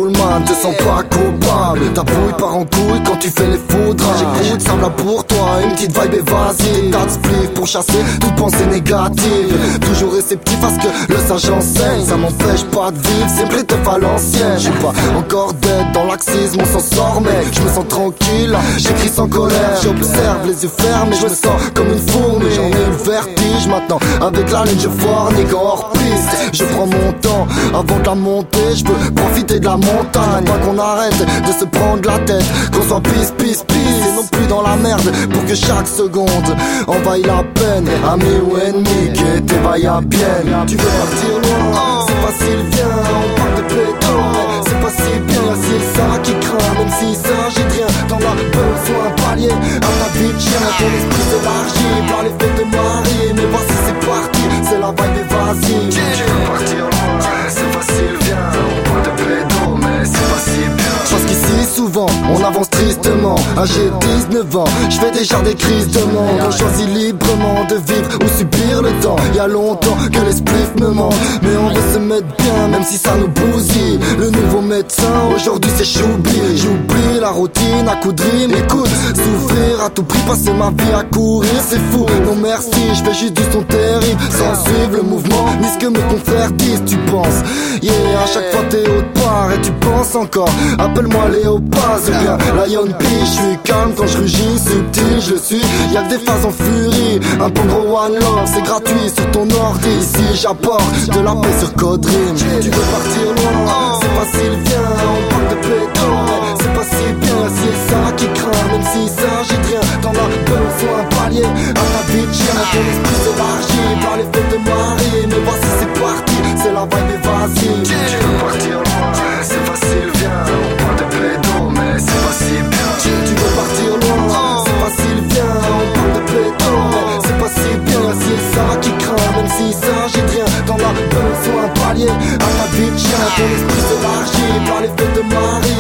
man, te sens pas coupable. Ta bouille part en couille quand tu fais les foudres. J'écoute, ça me là pour toi, une petite vibe évasive. T'as de spliff pour chasser toute pensée négative. Toujours réceptif à ce que le sage enseigne. Ça m'empêche pas de vivre, c'est prêt à l'ancienne. J'ai pas encore d'être dans laxisme, on s'en sort mec. Je me sens tranquille, j'écris sans colère. J'observe les yeux fermés, je me sens comme une fourmi. J'en ai eu le vertige maintenant, avec la ligne je fornique en hors piste. Je prends mon temps avant de la monter, je veux profiter de la montagne. Pas qu'on arrête de se prendre la tête, qu'on soit pisse, et non plus dans la merde. Pour que chaque seconde envahit la peine. Ami ou ennemi, qui t'éveille à bien. Tu veux partir loin, c'est facile, viens. On parle de pédo, mais c'est pas si bien. C'est ça qui craint, même si ça j'ai rien. T'en as besoin, pallier à ta vie de chien. Ton esprit s'élargit par l'effet de Marie. Mais voici c'est parti, c'est la vibe évasive. Tu veux partir loin, c'est facile, viens. On parle de pédo, mais c'est pas si bien. Parce qu'ici souvent, on avance tristement. J'ai 19 ans, je fais déjà des crises de monde. On choisit librement de vivre ou subir le temps. Y'a longtemps que l'esprit me manque, mais on veut se mettre bien, même si ça nous bousille. Le nouveau médecin, aujourd'hui c'est Choubi. J'oublie la routine à coup de rime. Écoute, souffrir à tout prix, passer ma vie à courir, c'est fou. Non merci, je fais juste du son terrible, sans suivre le mouvement, ni ce que mes confrères disent. Tu penses, yeah, à chaque fois t'es autre part et tu penses encore. Appelle-moi Léopaz ou bien Lion P. Je suis calme quand je rugis, subtil je suis. Y'a que des phases en furie, un peu gros one love, c'est gratuit sur ton ordi. Ici j'apporte de la paix sur Code Rim. Tu veux partir loin, c'est facile, viens. On parle de pédo, mais c'est pas si bien. C'est ça qui craint, même si ça j'ai rien. T'en as besoin, pallier à ta vie de chien. Ton esprit s'élargit par l'effet de Marie. Mais voici c'est parti, c'est la vibe évasive. Tu veux partir loin, c'est facile, viens. On parle de pédo, mais c'est pas si bien. Tu veux partir loin, c'est facile, viens. On parle de pédo, mais c'est pas si bien. C'est ça qui craint, même si ça j'ai rien. T'en as besoin, pallier à ta vie de chien. Ton esprit s'élargit par l'effet de Marie.